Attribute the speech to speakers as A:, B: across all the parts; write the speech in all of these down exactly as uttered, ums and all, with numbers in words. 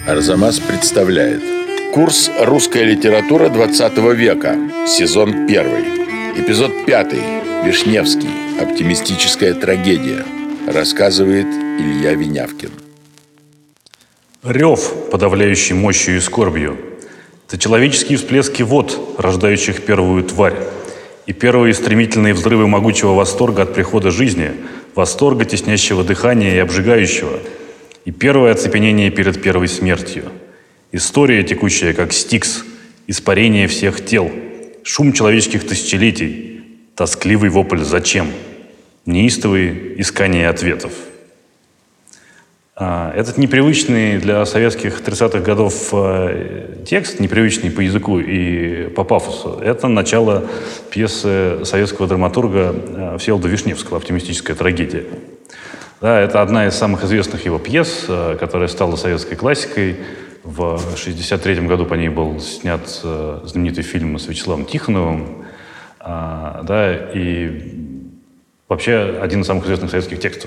A: Арзамас представляет курс «Русская литература двадцатого века», сезон первый, эпизод пятый, Вишневский, оптимистическая трагедия. Рассказывает Илья Винявкин.
B: Рев, подавляющий мощью и скорбью. Это человеческие всплески вод, рождающих первую тварь. И первые стремительные взрывы могучего восторга от прихода жизни, восторга, теснящего дыхания и обжигающего. И первое оцепенение перед первой смертью. История, текущая как стикс, испарение всех тел, шум человеческих тысячелетий, тоскливый вопль «Зачем?», неистовые искания ответов. Этот непривычный для советских тридцатых годов текст, непривычный по языку и по пафосу, это начало пьесы советского драматурга Всеволода Вишневского «Оптимистическая трагедия». Да, это одна из самых известных его пьес, которая стала советской классикой. В шестьдесят третьем году по ней был снят знаменитый фильм с Вячеславом Тихоновым. Да, и вообще один из самых известных советских текстов.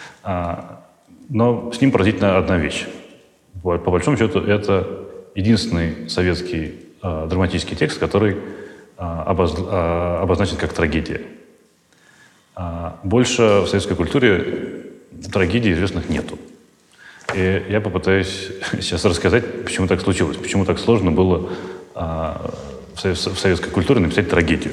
B: Но с ним поразительна одна вещь. По большому счету, это единственный советский драматический текст, который обозначен как трагедия. Больше в советской культуре трагедий известных нету. И я попытаюсь сейчас рассказать, почему так случилось, почему так сложно было а, в, совет, в советской культуре написать трагедию.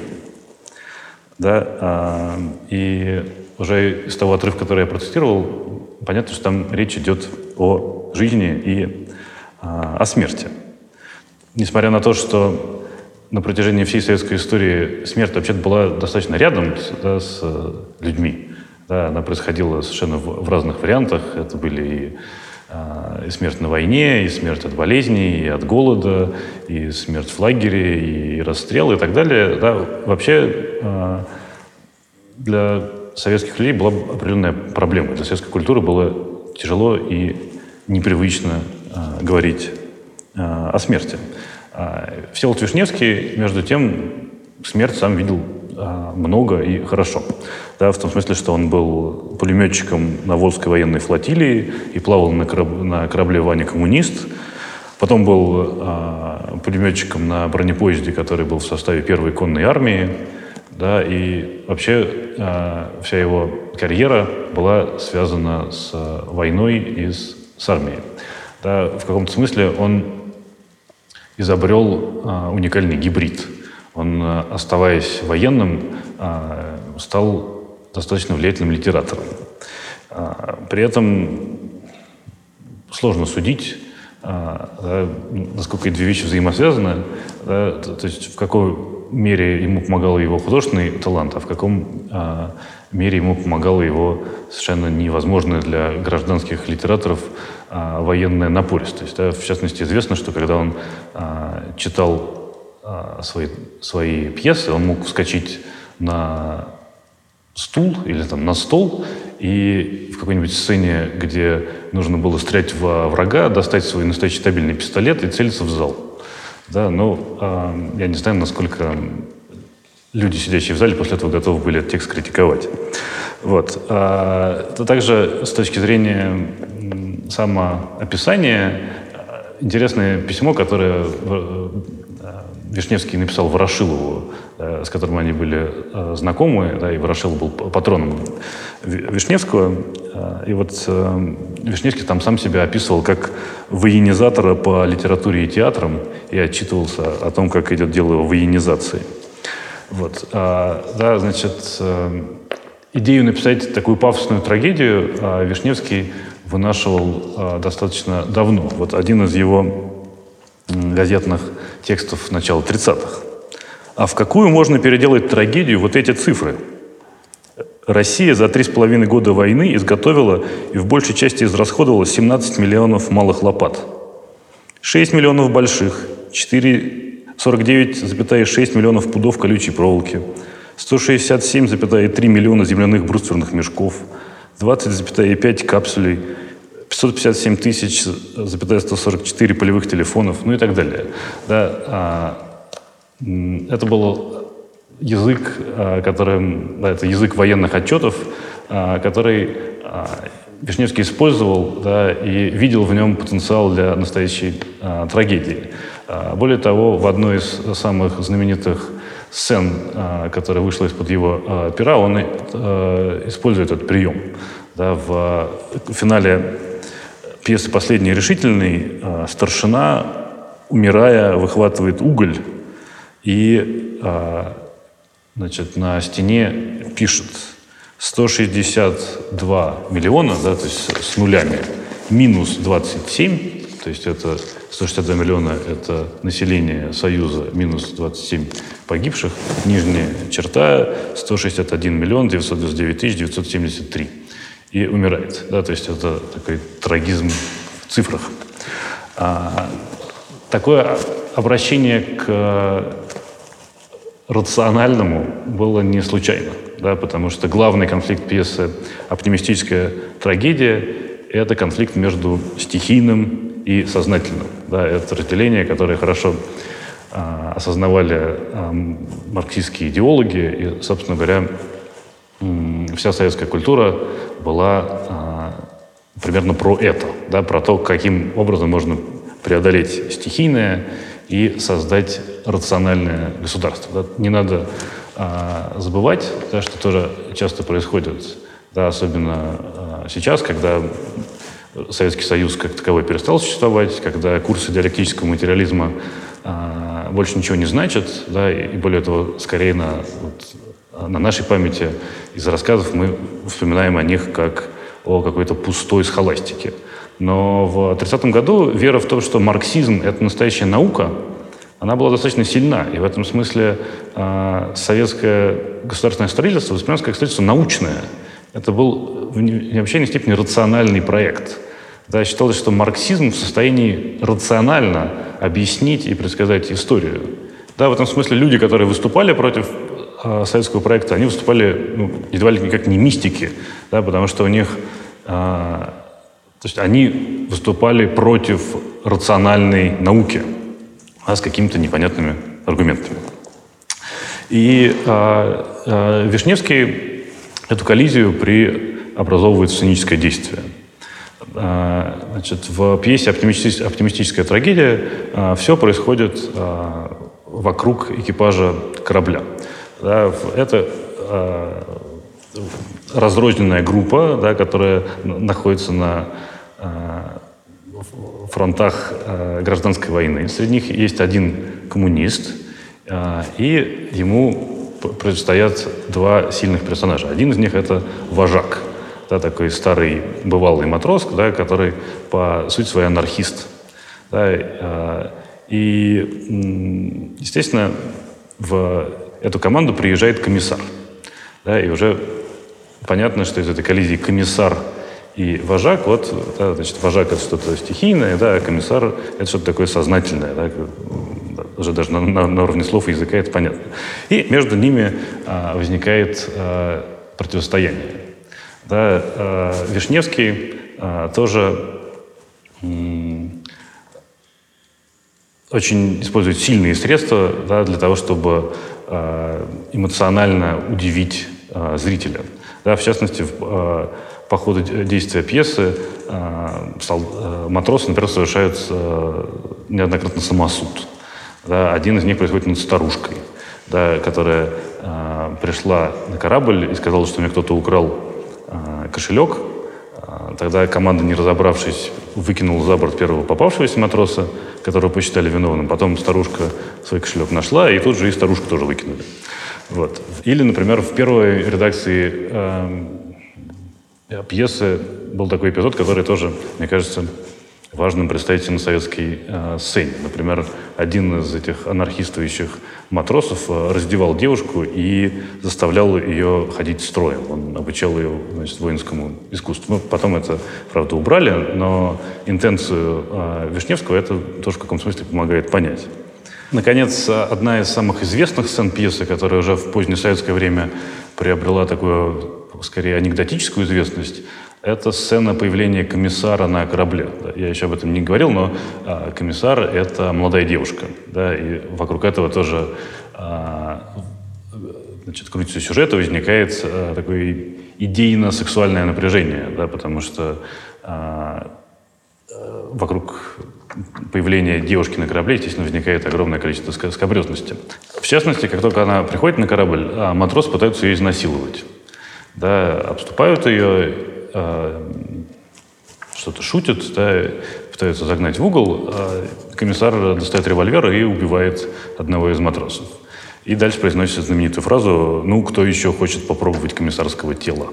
B: Да, а, и уже из того отрывка, который я процитировал, понятно, что там речь идет о жизни и а, о смерти. Несмотря на то, что на протяжении всей советской истории смерть вообще-то была достаточно рядом, да, с людьми. Да, она происходила совершенно в, в разных вариантах. Это были и, а, и смерть на войне, и смерть от болезней, и от голода, и смерть в лагере, и расстрелы и так далее. Да, вообще а, для советских людей была определенная проблема. Для советской культуры было тяжело и непривычно а, говорить а, о смерти. А, Всеволод Вишневский, между тем, смерть сам видел а, много и хорошо. Да, в том смысле, что он был пулеметчиком на Волжской военной флотилии и плавал на, кораб... на корабле «Ваня Коммунист». Потом был а, пулеметчиком на бронепоезде, который был в составе первой конной армии. Да, и вообще а, вся его карьера была связана с а, войной и с, с армией. Да, в каком-то смысле он изобрел а, уникальный гибрид. Он, а, оставаясь военным, а, стал достаточно влиятельным литератором. А, при этом сложно судить, а, да, насколько эти две вещи взаимосвязаны, да, то, то есть в какой мере ему помогал его художественный талант, а в каком а, мере ему помогала его совершенно невозможная для гражданских литераторов а, военная напористость. Да. В частности, известно, что когда он а, читал а, свои, свои пьесы, он мог вскочить на стул или там на стол и в какой-нибудь сцене, где нужно было стрелять во врага, достать свой настоящий табельный пистолет и целиться в зал. Да, но э, я не знаю, насколько люди, сидящие в зале, после этого готовы были этот текст критиковать. Вот. А, также с точки зрения самоописания интересное письмо, которое Вишневский написал Ворошилову, с которым они были знакомы, да, и Ворошилов был патроном Вишневского. И вот Вишневский там сам себя описывал как военизатора по литературе и театрам и отчитывался о том, как идет дело о военизации. Вот. Да, значит, идею написать такую пафосную трагедию Вишневский вынашивал достаточно давно. Вот один из его газетных текстов начала тридцатых. А в какую можно переделать трагедию вот эти цифры? Россия за три с половиной года войны изготовила и в большей части израсходовала семнадцать миллионов малых лопат, шесть миллионов больших, сорок девять целых шесть десятых миллионов пудов колючей проволоки, сто шестьдесят семь целых три миллиона земляных брустверных мешков, двадцать целых пять капсулей, пятьсот пятьдесят семь тысяч сто сорок четыре полевых телефонов, ну и так далее. Да, а, это был язык, а, который, да, это язык военных отчетов, а, который а, Вишневский использовал, да, и видел в нем потенциал для настоящей а, трагедии. А, более того, в одной из самых знаменитых сцен, а, которая вышла из-под его а, пера, он а, использует этот прием. Да, в, в финале пьесы «Последний решительный» а, старшина, умирая, выхватывает уголь и а, значит, на стене пишет сто шестьдесят два миллиона, да, то есть с нулями, минус двадцать семь, то есть это сто шестьдесят два миллиона – это население Союза, минус двадцать семь погибших, нижняя черта – сто шестьдесят один миллион девятьсот девяносто девять тысяч девятьсот семьдесят три. И умирает. Да, то есть это такой трагизм в цифрах. А, такое обращение к рациональному было не случайно, да, потому что главный конфликт пьесы «Оптимистическая трагедия» — это конфликт между стихийным и сознательным. Да, это разделение, которое хорошо а, осознавали а, марксистские идеологи, и, собственно говоря, м, вся советская культура была а, примерно про это, да, про то, каким образом можно преодолеть стихийное и создать рациональное государство. Да. Не надо а, забывать, да, что тоже часто происходит, да, особенно а, сейчас, когда Советский Союз как таковой перестал существовать, когда курсы диалектического материализма а, больше ничего не значат, да, и, и более того, скорее на, вот, на нашей памяти из рассказов мы вспоминаем о них как о какой-то пустой схоластике. Но в тридцатом году вера в то, что марксизм — это настоящая наука, она была достаточно сильна. И в этом смысле э, советское государственное строительство воспринималось как строительство научное. Это был в необычайной степени рациональный проект. Да, считалось, что марксизм в состоянии рационально объяснить и предсказать историю. Да, в этом смысле люди, которые выступали против э, советского проекта, они выступали, ну, едва ли никак не мистики, да, потому что у них... Э, То есть они выступали против рациональной науки, а с какими-то непонятными аргументами. И а, а, Вишневский эту коллизию преобразовывает в сценическое действие. А, значит, в пьесе «Оптимистическая, оптимистическая трагедия» а, все происходит а, вокруг экипажа корабля. Да, это а, разрозненная группа, да, которая находится на э, фронтах э, гражданской войны. Среди них есть один коммунист, э, и ему противостоят два сильных персонажа. Один из них — это вожак, да, такой старый бывалый матрос, да, который по сути своей анархист. Да, э, и, естественно, в эту команду приезжает комиссар. Да, и уже понятно, что из этой коллизии комиссар и вожак, вот, да, значит, вожак — это что-то стихийное, да, а комиссар — это что-то такое сознательное, да, уже даже на, на, на уровне слов и языка это понятно. И между ними а, возникает а, противостояние. Да, а, Вишневский а, тоже м, очень использует сильные средства, да, для того, чтобы а, эмоционально удивить а, зрителя. Да, в частности, в, э, по ходу действия пьесы э, сол, э, матросы, например, совершают э, неоднократно самосуд. Да, один из них происходит над старушкой, да, которая э, пришла на корабль и сказала, что у нее кто-то украл э, кошелек. Э, тогда команда, не разобравшись, выкинула за борт первого попавшегося матроса, которого посчитали виновным. Потом старушка свой кошелек нашла, и тут же и старушку тоже выкинули. Вот. Или, например, в первой редакции э, пьесы был такой эпизод, который тоже, мне кажется, важным представить на советской э, сцене. Например, один из этих анархистующих матросов э, раздевал девушку и заставлял ее ходить строем. Он обучал ее, значит, воинскому искусству. Ну, потом это, правда, убрали, но интенцию э, Вишневского это тоже в каком смысле помогает понять. Наконец, одна из самых известных сцен пьесы, которая уже в позднее советское время приобрела такую, скорее, анекдотическую известность, это сцена появления комиссара на корабле. Я еще об этом не говорил, но а, комиссар — это молодая девушка. Да, и вокруг этого тоже а, значит, крутится сюжет, возникает а, такое идейно-сексуальное напряжение, да, потому что а, а, вокруг появления девушки на корабле, естественно, возникает огромное количество скабрезности. В частности, как только она приходит на корабль, а, матросы пытаются ее изнасиловать. Да, обступают ее, а, что-то шутят, да, пытаются загнать в угол, а комиссар достает револьвер и убивает одного из матросов. И дальше произносит знаменитую фразу: «Ну, кто еще хочет попробовать комиссарского тела?»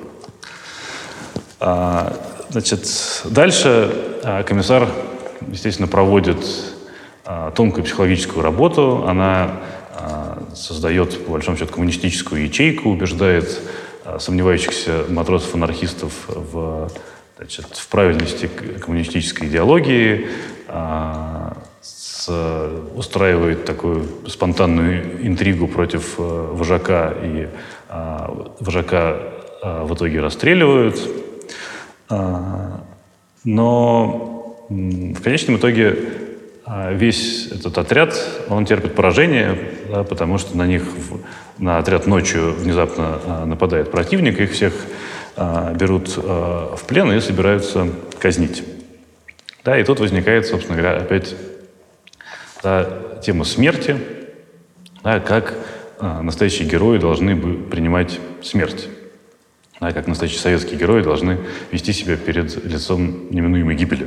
B: А, значит, дальше а, комиссар, естественно, проводит а, тонкую психологическую работу. Она а, создает, по большому счету, коммунистическую ячейку, убеждает а, сомневающихся матросов-анархистов в, значит, в правильности коммунистической идеологии, а, с, устраивает такую спонтанную интригу против а, вожака, и а, вожака а, в итоге расстреливают. А, но в конечном итоге весь этот отряд, он терпит поражение, да, потому что на них, на отряд ночью внезапно нападает противник, их всех берут в плен и собираются казнить. Да, и тут возникает, собственно говоря, опять да, тема смерти, да, как настоящие герои должны принимать смерть. Да, как настоящие советские герои должны вести себя перед лицом неминуемой гибели.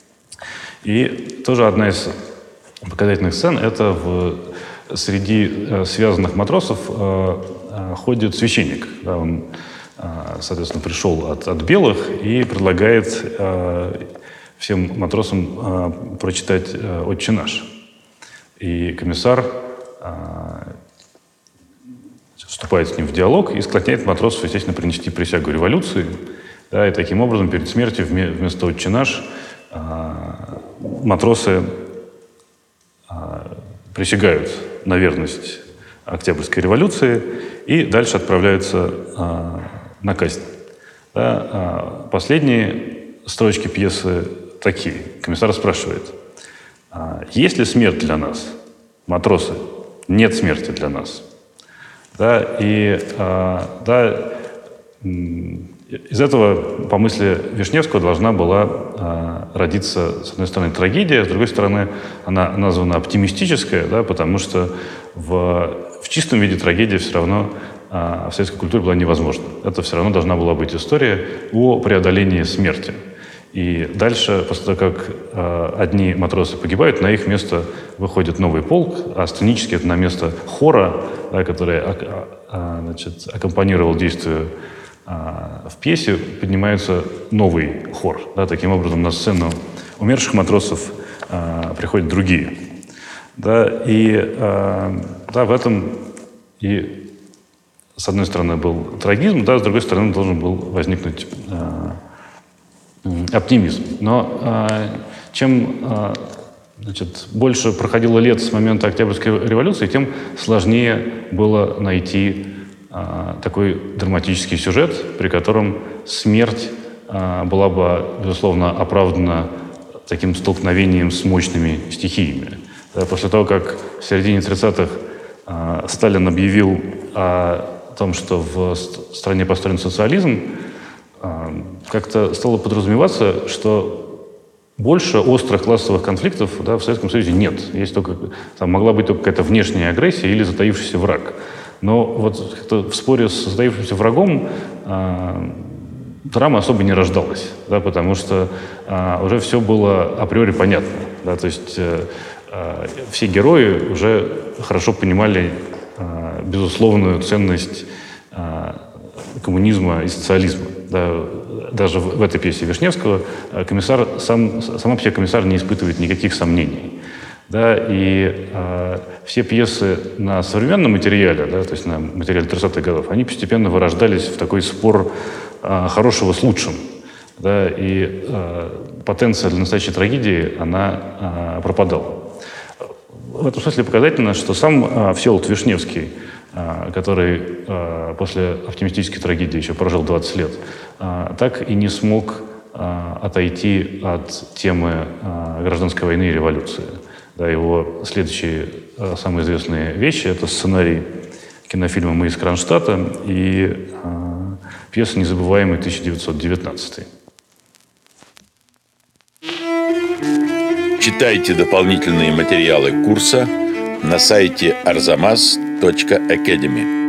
B: И тоже одна из показательных сцен — это в, среди э, связанных матросов э, э, ходит священник. Да, он, э, соответственно, пришел от, от белых и предлагает э, всем матросам э, прочитать э, «Отче наш». И комиссар э, вступает с ним в диалог и склоняет матросов, естественно, принести присягу революции. Да, и таким образом перед смертью вместо «Отче наш» матросы присягают на верность Октябрьской революции и дальше отправляются на казнь. Да, последние строчки пьесы такие. Комиссар спрашивает: есть ли смерть для нас? Матросы: нет смерти для нас. Да, и да, из этого, по мысли Вишневского, должна была э, родиться, с одной стороны, трагедия, с другой стороны, она названа оптимистическая, да, потому что в, в чистом виде трагедия все равно э, в советской культуре была невозможна. Это все равно должна была быть история о преодолении смерти. И дальше, после того, как э, одни матросы погибают, на их место выходит новый полк, а сценически это на место хора, да, который а, а, значит, аккомпанировал действию в пьесе, поднимается новый хор. Да, таким образом, на сцену умерших матросов а, приходят другие. Да, и а, да, в этом и, с одной стороны, был трагизм, да, с другой стороны, должен был возникнуть а, оптимизм. Но а, чем а, значит, больше проходило лет с момента Октябрьской революции, тем сложнее было найти такой драматический сюжет, при котором смерть а, была бы, безусловно, оправдана таким столкновением с мощными стихиями. Да, после того, как в середине тридцатых а, Сталин объявил о том, что в стране построен социализм, а, как-то стало подразумеваться, что больше острых классовых конфликтов, да, в Советском Союзе нет. Есть только, там могла быть только какая-то внешняя агрессия или затаившийся враг. Но вот в споре с затаившимся врагом э, драма особо не рождалась, да, потому что э, уже все было априори понятно. Да, то есть э, э, все герои уже хорошо понимали э, безусловную ценность э, коммунизма и социализма. Да, даже в, в этой пьесе Вишневского комиссар, сам, сам вообще комиссар не испытывает никаких сомнений. Да, и э, все пьесы на современном материале, да, то есть на материале тридцатых годов, они постепенно вырождались в такой спор э, хорошего с лучшим. Да, и э, потенция для настоящей трагедии, она э, пропадала. В этом смысле показательно, что сам э, Всеволод Вишневский, э, который э, после оптимистической трагедии еще прожил двадцать лет, э, так и не смог э, отойти от темы э, гражданской войны и революции. Да, его следующие, самые известные вещи — это сценарий кинофильма «Мы из Кронштадта» и э, пьеса «Незабываемый тысяча девятьсот девятнадцатый».
A: Читайте дополнительные материалы курса на сайте арзамас точка академи.